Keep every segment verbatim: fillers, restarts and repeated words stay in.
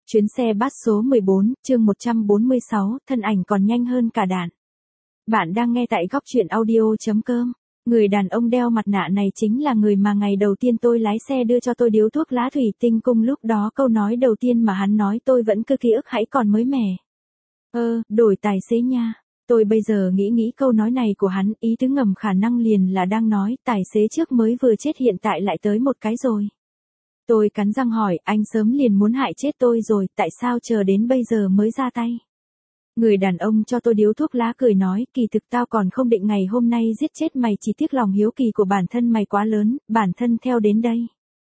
Chuyến xe bus số mười bốn, chương một trăm bốn mươi sáu, thân ảnh còn nhanh hơn cả đạn. Bạn đang nghe tại góc truyện audio chấm com. Người đàn ông đeo mặt nạ này chính là người mà ngày đầu tiên tôi lái xe đưa cho tôi điếu thuốc lá thủy tinh cung, lúc đó câu nói đầu tiên mà hắn nói tôi vẫn cứ ký ức hãy còn mới mẻ. Ơ, đổi tài xế nha. Tôi bây giờ nghĩ nghĩ câu nói này của hắn, ý tứ ngầm khả năng liền là đang nói tài xế trước mới vừa chết hiện tại lại tới một cái rồi. Tôi cắn răng hỏi, anh sớm liền muốn hại chết tôi rồi, tại sao chờ đến bây giờ mới ra tay? Người đàn ông cho tôi điếu thuốc lá cười nói, kỳ thực tao còn không định ngày hôm nay giết chết mày, chỉ tiếc lòng hiếu kỳ của bản thân mày quá lớn, bản thân theo đến đây.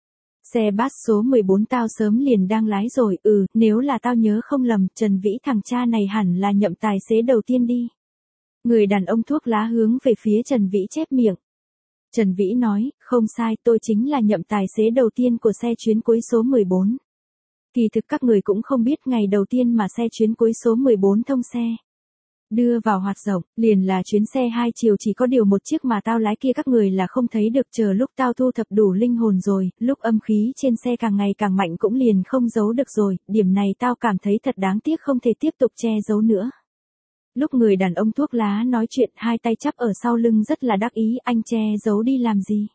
Xe bus số mười bốn tao sớm liền đang lái rồi, ừ, nếu là tao nhớ không lầm, Trần Vĩ thằng cha này hẳn là nhậm tài xế đầu tiên đi. Người đàn ông thuốc lá hướng về phía Trần Vĩ chép miệng. Trần Vĩ nói, không sai, tôi chính là nhậm tài xế đầu tiên của xe chuyến cuối số mười bốn. Kỳ thực các người cũng không biết ngày đầu tiên mà xe chuyến cuối số mười bốn thông xe. Đưa vào hoạt động, liền là chuyến xe hai chiều, chỉ có điều một chiếc mà tao lái kia các người là không thấy được, chờ lúc tao thu thập đủ linh hồn rồi, lúc âm khí trên xe càng ngày càng mạnh cũng liền không giấu được rồi, điểm này tao cảm thấy thật đáng tiếc không thể tiếp tục che giấu nữa. Lúc người đàn ông thuốc lá nói chuyện, hai tay chắp ở sau lưng rất là đắc ý, anh che giấu đi làm gì?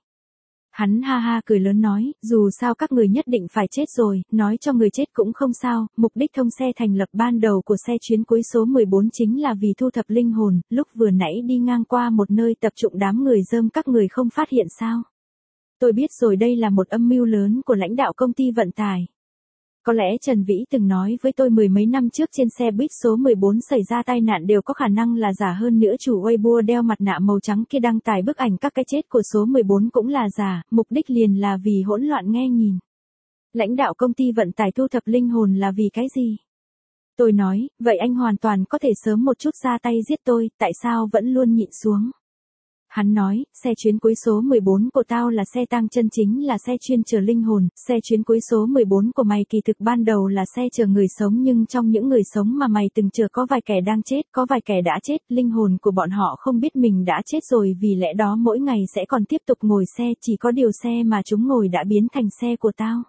Hắn ha ha cười lớn nói, dù sao các người nhất định phải chết rồi, nói cho người chết cũng không sao, mục đích thông xe thành lập ban đầu của xe chuyến cuối số mười bốn chính là vì thu thập linh hồn, lúc vừa nãy đi ngang qua một nơi tập trung đám người rơm các người không phát hiện sao? Tôi biết rồi, đây là một âm mưu lớn của lãnh đạo công ty vận tải. Có lẽ Trần Vĩ từng nói với tôi mười mấy năm trước trên xe buýt số mười bốn xảy ra tai nạn đều có khả năng là giả, hơn nữa chủ Weibo đeo mặt nạ màu trắng kia đăng tải bức ảnh các cái chết của số mười bốn cũng là giả, mục đích liền là vì hỗn loạn nghe nhìn. Lãnh đạo công ty vận tải thu thập linh hồn là vì cái gì? Tôi nói, vậy anh hoàn toàn có thể sớm một chút ra tay giết tôi, tại sao vẫn luôn nhịn xuống? Hắn nói, xe chuyến cuối số mười bốn của tao là xe tang chân, chính là xe chuyên chở linh hồn, xe chuyến cuối số mười bốn của mày kỳ thực ban đầu là xe chở người sống, nhưng trong những người sống mà mày từng chở có vài kẻ đang chết, có vài kẻ đã chết, linh hồn của bọn họ không biết mình đã chết rồi, vì lẽ đó mỗi ngày sẽ còn tiếp tục ngồi xe, chỉ có điều xe mà chúng ngồi đã biến thành xe của tao.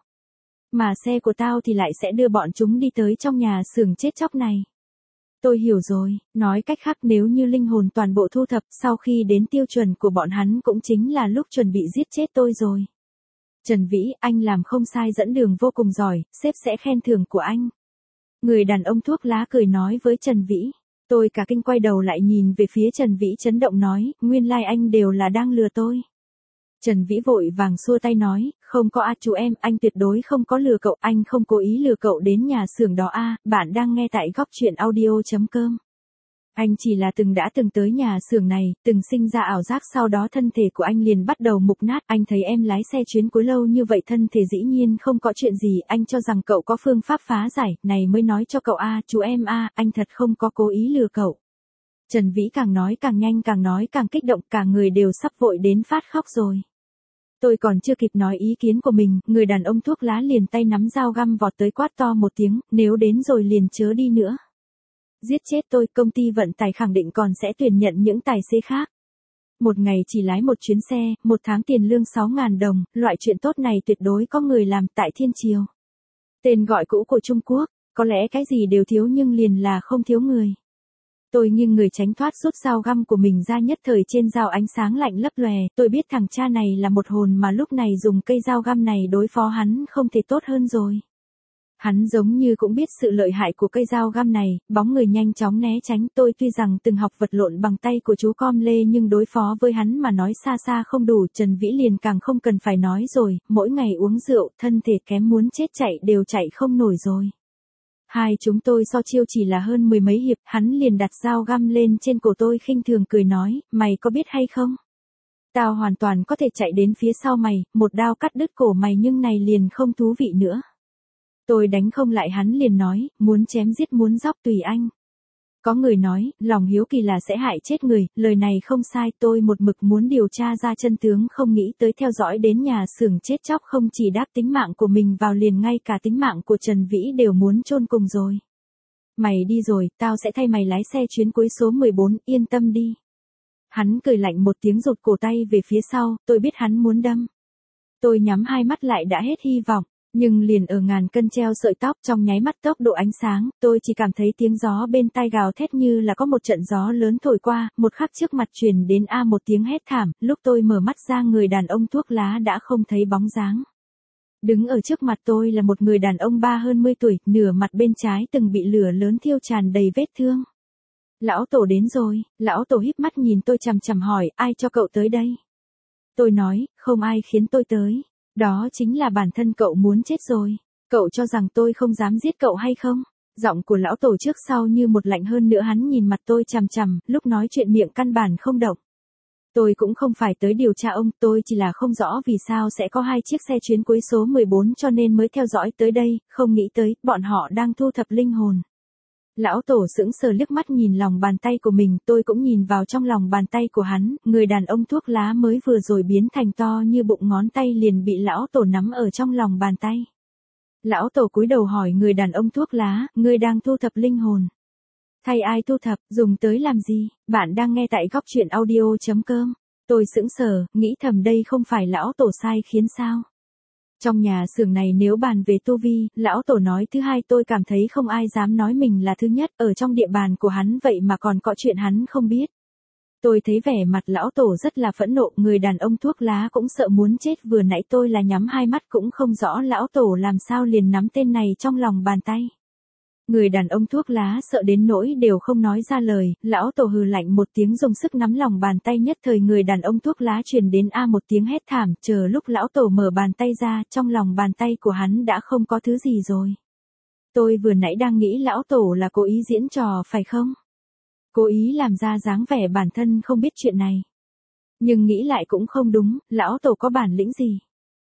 Mà xe của tao thì lại sẽ đưa bọn chúng đi tới trong nhà xưởng chết chóc này. Tôi hiểu rồi, nói cách khác nếu như linh hồn toàn bộ thu thập, sau khi đến tiêu chuẩn của bọn hắn cũng chính là lúc chuẩn bị giết chết tôi rồi. Trần Vĩ, anh làm không sai, dẫn đường vô cùng giỏi, sếp sẽ khen thưởng của anh. Người đàn ông thuốc lá cười nói với Trần Vĩ. Tôi cả kinh quay đầu lại nhìn về phía Trần Vĩ chấn động nói, nguyên lai like anh đều là đang lừa tôi. Trần Vĩ vội vàng xua tay nói, không có a chú em, anh tuyệt đối không có lừa cậu, anh không cố ý lừa cậu đến nhà xưởng đó a, bạn đang nghe tại góc truyện audio chấm com. Anh chỉ là từng đã từng tới nhà xưởng này, từng sinh ra ảo giác, sau đó thân thể của anh liền bắt đầu mục nát, anh thấy em lái xe chuyến cuối lâu như vậy thân thể dĩ nhiên không có chuyện gì, anh cho rằng cậu có phương pháp phá giải, này mới nói cho cậu a, chú em a, anh thật không có cố ý lừa cậu. Trần Vĩ càng nói càng nhanh, càng nói càng kích động, cả người đều sắp vội đến phát khóc rồi. Tôi còn chưa kịp nói ý kiến của mình, người đàn ông thuốc lá liền tay nắm dao găm vọt tới quát to một tiếng, nếu đến rồi liền chớ đi nữa. Giết chết tôi, công ty vận tải khẳng định còn sẽ tuyển nhận những tài xế khác. Một ngày chỉ lái một chuyến xe, một tháng tiền lương sáu nghìn đồng, loại chuyện tốt này tuyệt đối có người làm tại Thiên Triều. Tên gọi cũ của Trung Quốc, có lẽ cái gì đều thiếu nhưng liền là không thiếu người. Tôi nghiêng người tránh thoát, rút dao găm của mình ra, nhất thời trên dao ánh sáng lạnh lấp lòe, tôi biết thằng cha này là một hồn mà lúc này dùng cây dao găm này đối phó hắn không thể tốt hơn rồi. Hắn giống như cũng biết sự lợi hại của cây dao găm này, bóng người nhanh chóng né tránh, tôi tuy rằng từng học vật lộn bằng tay của chú Com Lê nhưng đối phó với hắn mà nói xa xa không đủ, Trần Vĩ liền càng không cần phải nói rồi, mỗi ngày uống rượu, thân thể kém muốn chết, chạy đều chạy không nổi rồi. Hai chúng tôi so chiêu chỉ là hơn mười mấy hiệp, hắn liền đặt dao găm lên trên cổ tôi khinh thường cười nói, mày có biết hay không? Tao hoàn toàn có thể chạy đến phía sau mày, một đao cắt đứt cổ mày, nhưng này liền không thú vị nữa. Tôi đánh không lại, hắn liền nói, muốn chém giết muốn dóc tùy anh. Có người nói, lòng hiếu kỳ là sẽ hại chết người, lời này không sai, tôi một mực muốn điều tra ra chân tướng, không nghĩ tới theo dõi đến nhà xưởng chết chóc không chỉ đáp tính mạng của mình vào liền ngay cả tính mạng của Trần Vĩ đều muốn chôn cùng rồi. Mày đi rồi, tao sẽ thay mày lái xe chuyến cuối số mười bốn, yên tâm đi. Hắn cười lạnh một tiếng rụt cổ tay về phía sau, tôi biết hắn muốn đâm. Tôi nhắm hai mắt lại đã hết hy vọng. Nhưng liền ở ngàn cân treo sợi tóc trong nháy mắt tốc độ ánh sáng, tôi chỉ cảm thấy tiếng gió bên tai gào thét như là có một trận gió lớn thổi qua, một khắc trước mặt truyền đến a một tiếng hét thảm, lúc tôi mở mắt ra người đàn ông thuốc lá đã không thấy bóng dáng. Đứng ở trước mặt tôi là một người đàn ông ba hơn mươi tuổi, nửa mặt bên trái từng bị lửa lớn thiêu tràn đầy vết thương. Lão Tổ đến rồi, lão Tổ híp mắt nhìn tôi chằm chằm hỏi, ai cho cậu tới đây? Tôi nói, không ai khiến tôi tới. Đó chính là bản thân cậu muốn chết rồi. Cậu cho rằng tôi không dám giết cậu hay không? Giọng của lão Tổ trước sau như một lạnh hơn nữa, hắn nhìn mặt tôi chằm chằm, lúc nói chuyện miệng căn bản không động. Tôi cũng không phải tới điều tra ông, tôi chỉ là không rõ vì sao sẽ có hai chiếc xe chuyến cuối số mười bốn cho nên mới theo dõi tới đây, không nghĩ tới, bọn họ đang thu thập linh hồn. Lão Tổ sững sờ liếc mắt nhìn lòng bàn tay của mình, tôi cũng nhìn vào trong lòng bàn tay của hắn, người đàn ông thuốc lá mới vừa rồi biến thành to như bụng ngón tay liền bị lão Tổ nắm ở trong lòng bàn tay. Lão Tổ cúi đầu hỏi người đàn ông thuốc lá, ngươi đang thu thập linh hồn. Thay ai thu thập, dùng tới làm gì? Bạn đang nghe tại góc truyện audio chấm com. Tôi sững sờ, nghĩ thầm đây không phải lão Tổ sai khiến sao? Trong nhà xưởng này nếu bàn về tu vi, lão Tổ nói thứ hai, tôi cảm thấy không ai dám nói mình là thứ nhất, ở trong địa bàn của hắn vậy mà còn có chuyện hắn không biết. Tôi thấy vẻ mặt lão Tổ rất là phẫn nộ, người đàn ông thuốc lá cũng sợ muốn chết, vừa nãy tôi là nhắm hai mắt cũng không rõ lão Tổ làm sao liền nắm tên này trong lòng bàn tay. Người đàn ông thuốc lá sợ đến nỗi đều không nói ra lời, lão Tổ hừ lạnh một tiếng dùng sức nắm lòng bàn tay, nhất thời người đàn ông thuốc lá truyền đến a một tiếng hét thảm, chờ lúc lão Tổ mở bàn tay ra, trong lòng bàn tay của hắn đã không có thứ gì rồi. Tôi vừa nãy đang nghĩ lão Tổ là cố ý diễn trò phải không? Cố ý làm ra dáng vẻ bản thân không biết chuyện này. Nhưng nghĩ lại cũng không đúng, lão Tổ có bản lĩnh gì?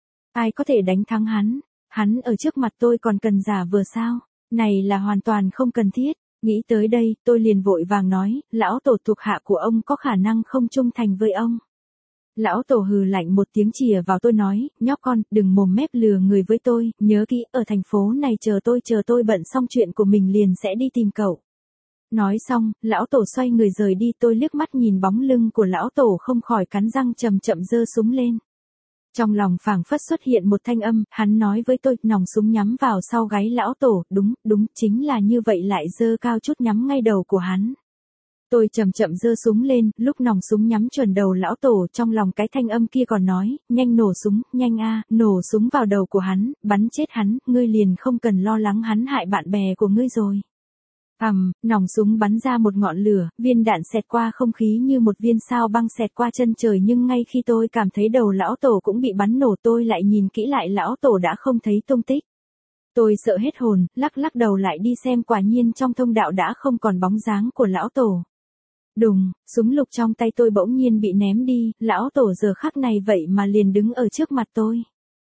Ai có thể đánh thắng hắn? Hắn ở trước mặt tôi còn cần giả vờ sao? Này là hoàn toàn không cần thiết. Nghĩ tới đây, tôi liền vội vàng nói, lão Tổ thuộc hạ của ông có khả năng không trung thành với ông. Lão Tổ hừ lạnh một tiếng chìa vào tôi nói, nhóc con, đừng mồm mép lừa người với tôi, nhớ kỹ, ở thành phố này chờ tôi, chờ tôi bận xong chuyện của mình liền sẽ đi tìm cậu. Nói xong, lão Tổ xoay người rời đi, tôi liếc mắt nhìn bóng lưng của lão Tổ không khỏi cắn răng chậm chậm giơ súng lên. Trong lòng phảng phất xuất hiện một thanh âm, hắn nói với tôi, nòng súng nhắm vào sau gáy lão Tổ, đúng, đúng, chính là như vậy, lại giơ cao chút nhắm ngay đầu của hắn. Tôi chậm chậm giơ súng lên, lúc nòng súng nhắm chuẩn đầu lão Tổ, trong lòng cái thanh âm kia còn nói, nhanh nổ súng, nhanh a, nổ súng vào đầu của hắn, bắn chết hắn, ngươi liền không cần lo lắng hắn hại bạn bè của ngươi rồi. Ầm, um, nòng súng bắn ra một ngọn lửa, viên đạn xẹt qua không khí như một viên sao băng xẹt qua chân trời, nhưng ngay khi tôi cảm thấy đầu lão Tổ cũng bị bắn nổ, tôi lại nhìn kỹ lại lão Tổ đã không thấy tung tích. Tôi sợ hết hồn, lắc lắc đầu lại đi xem, quả nhiên trong thông đạo đã không còn bóng dáng của lão Tổ. Đùng, súng lục trong tay tôi bỗng nhiên bị ném đi, lão Tổ giờ khắc này vậy mà liền đứng ở trước mặt tôi.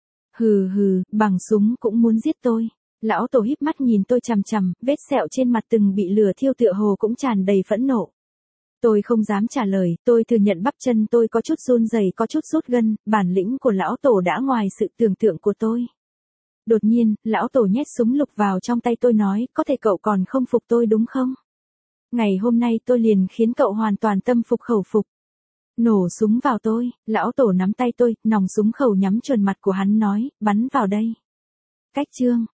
Hừ hừ, bằng súng cũng muốn giết tôi. Lão Tổ híp mắt nhìn tôi chằm chằm, vết sẹo trên mặt từng bị lửa thiêu tựa hồ cũng tràn đầy phẫn nộ. Tôi không dám trả lời, tôi thừa nhận bắp chân tôi có chút run rẩy, có chút rút gân, bản lĩnh của lão Tổ đã ngoài sự tưởng tượng của tôi. Đột nhiên, lão Tổ nhét súng lục vào trong tay tôi nói, có thể cậu còn không phục tôi đúng không? Ngày hôm nay tôi liền khiến cậu hoàn toàn tâm phục khẩu phục. Nổ súng vào tôi, lão Tổ nắm tay tôi, nòng súng khẩu nhắm chuẩn mặt của hắn nói, bắn vào đây. Cách chương